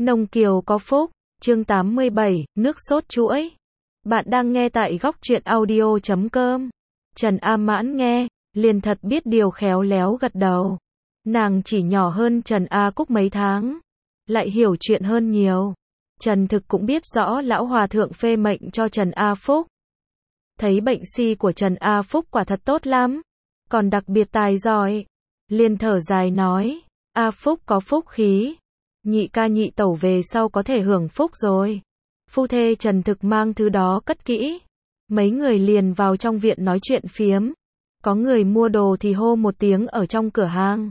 Nông Kiều có phúc, chương 87, nước sốt chuỗi. Bạn đang nghe tại góc truyện audio.com. Trần A Mãn nghe, liền thật biết điều khéo léo gật đầu. Nàng chỉ nhỏ hơn Trần A Cúc mấy tháng, lại hiểu chuyện hơn nhiều. Trần Thực cũng biết rõ lão hòa thượng phê mệnh cho Trần A Phúc. Thấy bệnh si của Trần A Phúc quả thật tốt lắm, còn đặc biệt tài giỏi. Liền thở dài nói, A Phúc có phúc khí. Nhị ca nhị tẩu về sau có thể hưởng phúc rồi. Phu thê Trần Thực mang thứ đó cất kỹ. Mấy người liền vào trong viện nói chuyện phiếm. Có người mua đồ thì hô một tiếng ở trong cửa hàng.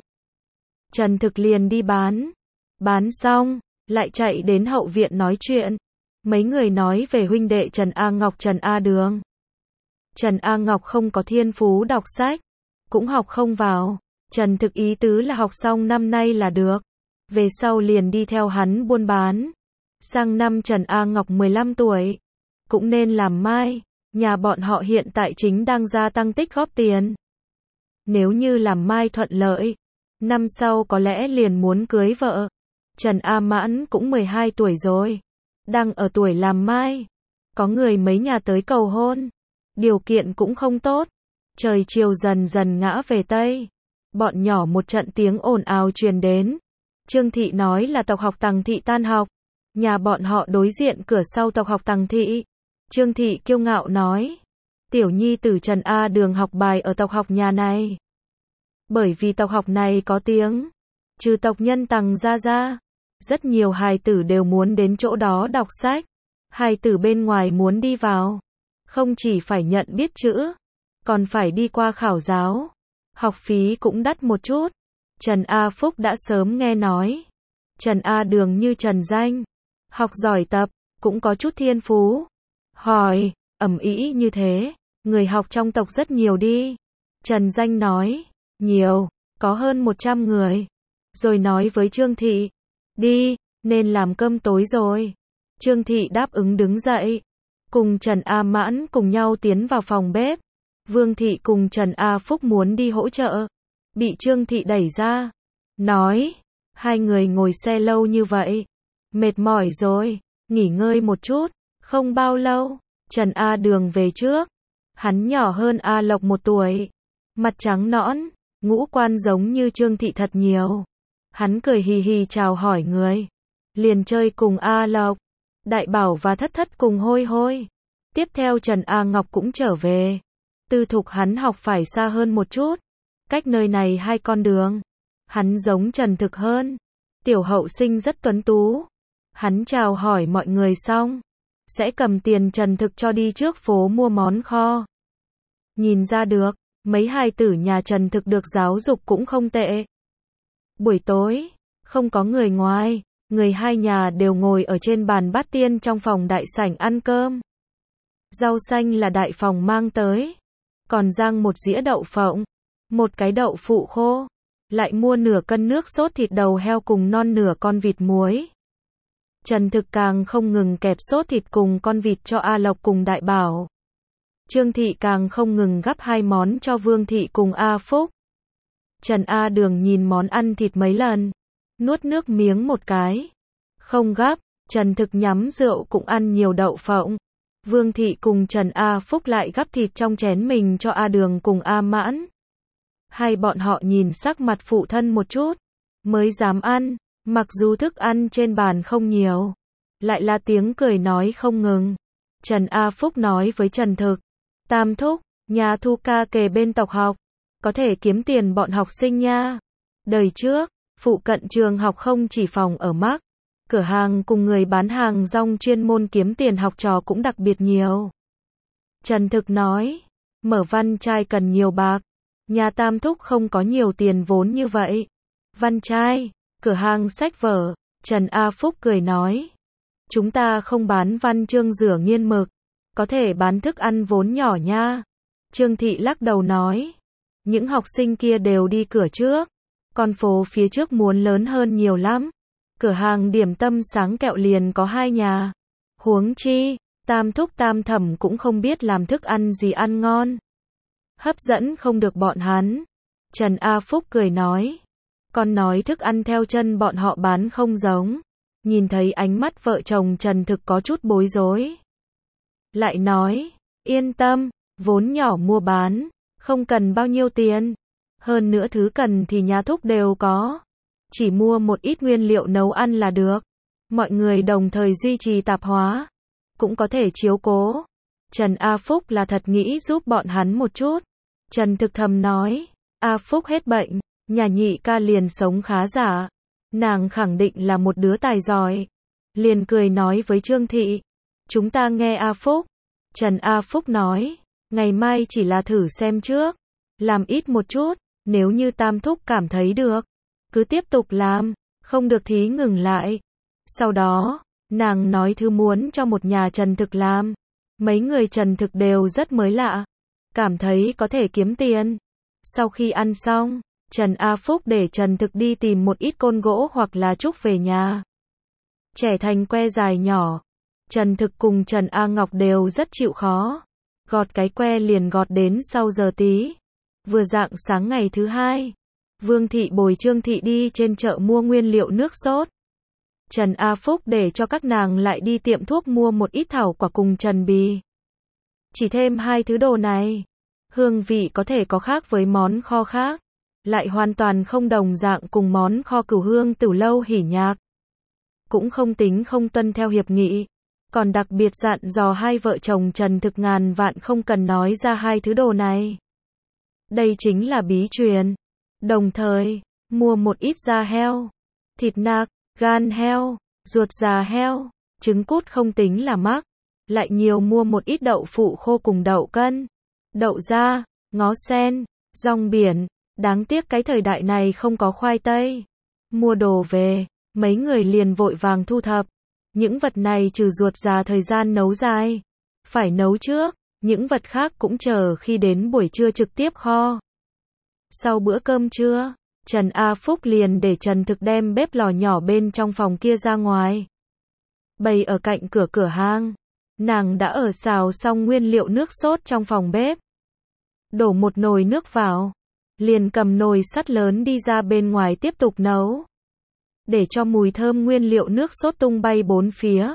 Trần Thực liền đi bán. Bán xong, lại chạy đến hậu viện nói chuyện. Mấy người nói về huynh đệ Trần A Ngọc Trần A Đường. Trần A Ngọc không có thiên phú đọc sách, cũng học không vào. Trần Thực ý tứ là học xong năm nay là được. Về sau liền đi theo hắn buôn bán. Sang năm Trần A Ngọc 15 tuổi, cũng nên làm mai. Nhà bọn họ hiện tại chính đang gia tăng tích góp tiền. Nếu như làm mai thuận lợi, năm sau có lẽ liền muốn cưới vợ. Trần A Mãn cũng 12 tuổi rồi, đang ở tuổi làm mai. Có người mấy nhà tới cầu hôn, điều kiện cũng không tốt. Trời chiều dần dần ngã về Tây. Bọn nhỏ một trận tiếng ồn ào truyền đến. Trương Thị nói là tộc học Tằng Thị tan học. Nhà bọn họ đối diện cửa sau tộc học Tằng Thị. Trương Thị kiêu ngạo nói, tiểu nhi tử Trần A Đường học bài ở tộc học nhà này. Bởi vì tộc học này có tiếng, trừ tộc nhân Tằng ra, rất nhiều hài tử đều muốn đến chỗ đó đọc sách. Hài tử bên ngoài muốn đi vào, không chỉ phải nhận biết chữ, còn phải đi qua khảo giáo. Học phí cũng đắt một chút. Trần A Phúc đã sớm nghe nói. Trần A Đường như Trần Danh, học giỏi tập, cũng có chút thiên phú. Hỏi, ầm ĩ như thế, người học trong tộc rất nhiều đi. Trần Danh nói, nhiều, có hơn 100 người. Rồi nói với Trương Thị, đi, nên làm cơm tối rồi. Trương Thị đáp ứng đứng dậy, cùng Trần A Mãn cùng nhau tiến vào phòng bếp. Vương Thị cùng Trần A Phúc muốn đi hỗ trợ, bị Trương Thị đẩy ra, nói, hai người ngồi xe lâu như vậy, mệt mỏi rồi, nghỉ ngơi một chút. Không bao lâu, Trần A Đường về trước. Hắn nhỏ hơn A Lộc 1 tuổi, mặt trắng nõn, ngũ quan giống như Trương Thị thật nhiều. Hắn cười hì hì chào hỏi người, liền chơi cùng A Lộc, Đại Bảo và Thất Thất cùng Hôi Hôi. Tiếp theo Trần A Ngọc cũng trở về. Tư thục hắn học phải xa hơn một chút, cách nơi này 2 con đường. Hắn giống Trần Thực hơn. Tiểu hậu sinh rất tuấn tú. Hắn chào hỏi mọi người xong, sẽ cầm tiền Trần Thực cho đi trước phố mua món kho. Nhìn ra được, mấy hài tử nhà Trần Thực được giáo dục cũng không tệ. Buổi tối, không có người ngoài, người hai nhà đều ngồi ở trên bàn bát tiên trong phòng đại sảnh ăn cơm. Rau xanh là đại phòng mang tới, còn rang một dĩa đậu phộng, một cái đậu phụ khô, lại mua nửa cân nước sốt thịt đầu heo cùng non nửa con vịt muối. Trần Thực càng không ngừng kẹp sốt thịt cùng con vịt cho A Lộc cùng Đại Bảo. Trương Thị càng không ngừng gắp 2 món cho Vương Thị cùng A Phúc. Trần A Đường nhìn món ăn thịt mấy lần, nuốt nước miếng một cái, không gắp. Trần Thực nhắm rượu cũng ăn nhiều đậu phộng. Vương Thị cùng Trần A Phúc lại gắp thịt trong chén mình cho A Đường cùng A Mãn. Hai bọn họ nhìn sắc mặt phụ thân một chút, mới dám ăn. Mặc dù thức ăn trên bàn không nhiều, lại là tiếng cười nói không ngừng. Trần A Phúc nói với Trần Thực, Tam thúc, nhà Thu ca kề bên tộc học, có thể kiếm tiền bọn học sinh nha. Đời trước, phụ cận trường học không chỉ phòng ở mắc, cửa hàng cùng người bán hàng rong chuyên môn kiếm tiền học trò cũng đặc biệt nhiều. Trần Thực nói, mở văn trai cần nhiều bạc, nhà Tam thúc không có nhiều tiền vốn như vậy. Văn trai, cửa hàng sách vở. Trần A Phúc cười nói, chúng ta không bán văn chương rửa nghiên mực, có thể bán thức ăn vốn nhỏ nha. Trương Thị lắc đầu nói, những học sinh kia đều đi cửa trước, con phố phía trước muốn lớn hơn nhiều lắm. Cửa hàng điểm tâm sáng kẹo liền có 2 nhà. Huống chi, Tam thúc Tam thẩm cũng không biết làm thức ăn gì ăn ngon, hấp dẫn không được bọn hắn. Trần A Phúc cười nói, con nói thức ăn theo chân bọn họ bán không giống. Nhìn thấy ánh mắt vợ chồng Trần Thực có chút bối rối. Lại nói, yên tâm, vốn nhỏ mua bán, không cần bao nhiêu tiền. Hơn nữa thứ cần thì nhà thúc đều có. Chỉ mua một ít nguyên liệu nấu ăn là được. Mọi người đồng thời duy trì tạp hóa. Cũng có thể chiếu cố. Trần A Phúc là thật nghĩ giúp bọn hắn một chút. Trần Thực thầm nói, A Phúc hết bệnh, nhà nhị ca liền sống khá giả. Nàng khẳng định là một đứa tài giỏi. Liền cười nói với Trương Thị, chúng ta nghe A Phúc. Trần A Phúc nói, ngày mai chỉ là thử xem trước. Làm ít một chút, nếu như Tam Thúc cảm thấy được, cứ tiếp tục làm, không được thì ngừng lại. Sau đó, nàng nói thứ muốn cho một nhà Trần Thực làm. Mấy người Trần Thực đều rất mới lạ, cảm thấy có thể kiếm tiền. Sau khi ăn xong, Trần A Phúc để Trần Thực đi tìm một ít côn gỗ hoặc là trúc về nhà. Chẻ thành que dài nhỏ. Trần Thực cùng Trần A Ngọc đều rất chịu khó. Gọt cái que liền gọt đến sau giờ tí. Vừa rạng sáng ngày thứ hai, Vương Thị bồi Trương Thị đi trên chợ mua nguyên liệu nước sốt. Trần A Phúc để cho các nàng lại đi tiệm thuốc mua một ít thảo quả cùng trần bì. Chỉ thêm hai thứ đồ này, hương vị có thể có khác với món kho khác, lại hoàn toàn không đồng dạng cùng món kho Cửu Hương Tử Lâu Hỉ Nhạc. Cũng không tính không tuân theo hiệp nghị, còn đặc biệt dặn dò hai vợ chồng Trần Thực ngàn vạn không cần nói ra hai thứ đồ này. Đây chính là bí truyền. Đồng thời, mua một ít da heo, thịt nạc, gan heo, ruột già heo, trứng cút không tính là mắc. Lại nhiều mua một ít đậu phụ khô cùng đậu cân, đậu da, ngó sen, rong biển. Đáng tiếc cái thời đại này không có khoai tây. Mua đồ về, mấy người liền vội vàng thu thập. Những vật này trừ ruột già thời gian nấu dài, phải nấu trước, những vật khác cũng chờ khi đến buổi trưa trực tiếp kho. Sau bữa cơm trưa, Trần A Phúc liền để Trần Thực đem bếp lò nhỏ bên trong phòng kia ra ngoài. Bày ở cạnh cửa cửa hang. Nàng đã ở xào xong nguyên liệu nước sốt trong phòng bếp. Đổ một nồi nước vào. Liền cầm nồi sắt lớn đi ra bên ngoài tiếp tục nấu. Để cho mùi thơm nguyên liệu nước sốt tung bay bốn phía.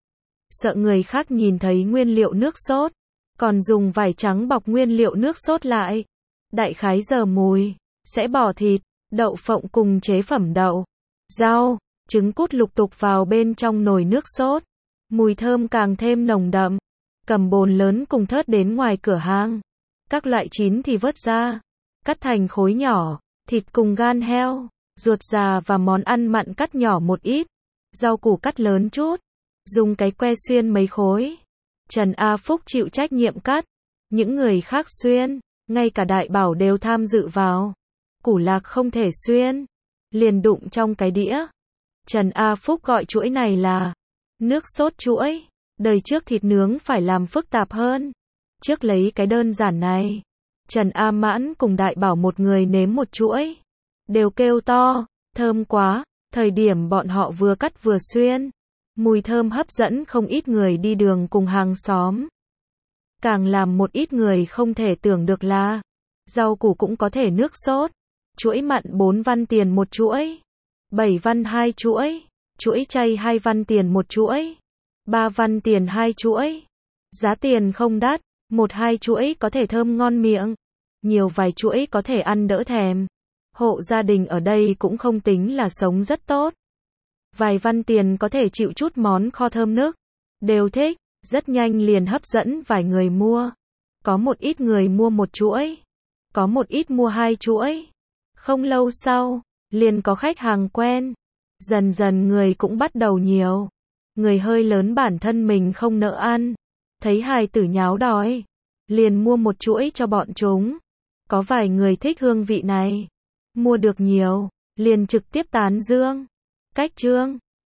Sợ người khác nhìn thấy nguyên liệu nước sốt. Còn dùng vải trắng bọc nguyên liệu nước sốt lại. Đại khái giờ mùi, sẽ bỏ thịt, đậu phộng cùng chế phẩm đậu, rau, trứng cút lục tục vào bên trong nồi nước sốt. Mùi thơm càng thêm nồng đậm. Cầm bồn lớn cùng thớt đến ngoài cửa hang. Các loại chín thì vớt ra, cắt thành khối nhỏ, thịt cùng gan heo, ruột già và món ăn mặn cắt nhỏ một ít, rau củ cắt lớn chút, dùng cái que xuyên mấy khối. Trần A Phúc chịu trách nhiệm cắt, những người khác xuyên, ngay cả Đại Bảo đều tham dự vào. Củ lạc không thể xuyên, liền đụng trong cái đĩa. Trần A Phúc gọi chuỗi này là nước sốt chuỗi. Đời trước thịt nướng phải làm phức tạp hơn. Trước lấy cái đơn giản này, Trần A Mãn cùng Đại Bảo một người nếm một chuỗi, đều kêu to, thơm quá. Thời điểm bọn họ vừa cắt vừa xuyên, mùi thơm hấp dẫn không ít người đi đường cùng hàng xóm. Càng làm một ít người không thể tưởng được là rau củ cũng có thể nước sốt. Chuỗi mặn 4 văn tiền một chuỗi, 7 văn 2 chuỗi, chuỗi chay 2 văn tiền một chuỗi, 3 văn tiền 2 chuỗi. Giá tiền không đắt, 1-2 chuỗi có thể thơm ngon miệng, nhiều vài chuỗi có thể ăn đỡ thèm. Hộ gia đình ở đây cũng không tính là sống rất tốt. Vài văn tiền có thể chịu chút món kho thơm nức, đều thích, rất nhanh liền hấp dẫn vài người mua. Có một ít người mua một chuỗi, có một ít mua 2 chuỗi. Không lâu sau, liền có khách hàng quen. Dần dần người cũng bắt đầu nhiều. Người hơi lớn bản thân mình không nỡ ăn, thấy hài tử nháo đói, liền mua một chuỗi cho bọn chúng. Có vài người thích hương vị này, mua được nhiều, liền trực tiếp tán dương. Cách trương,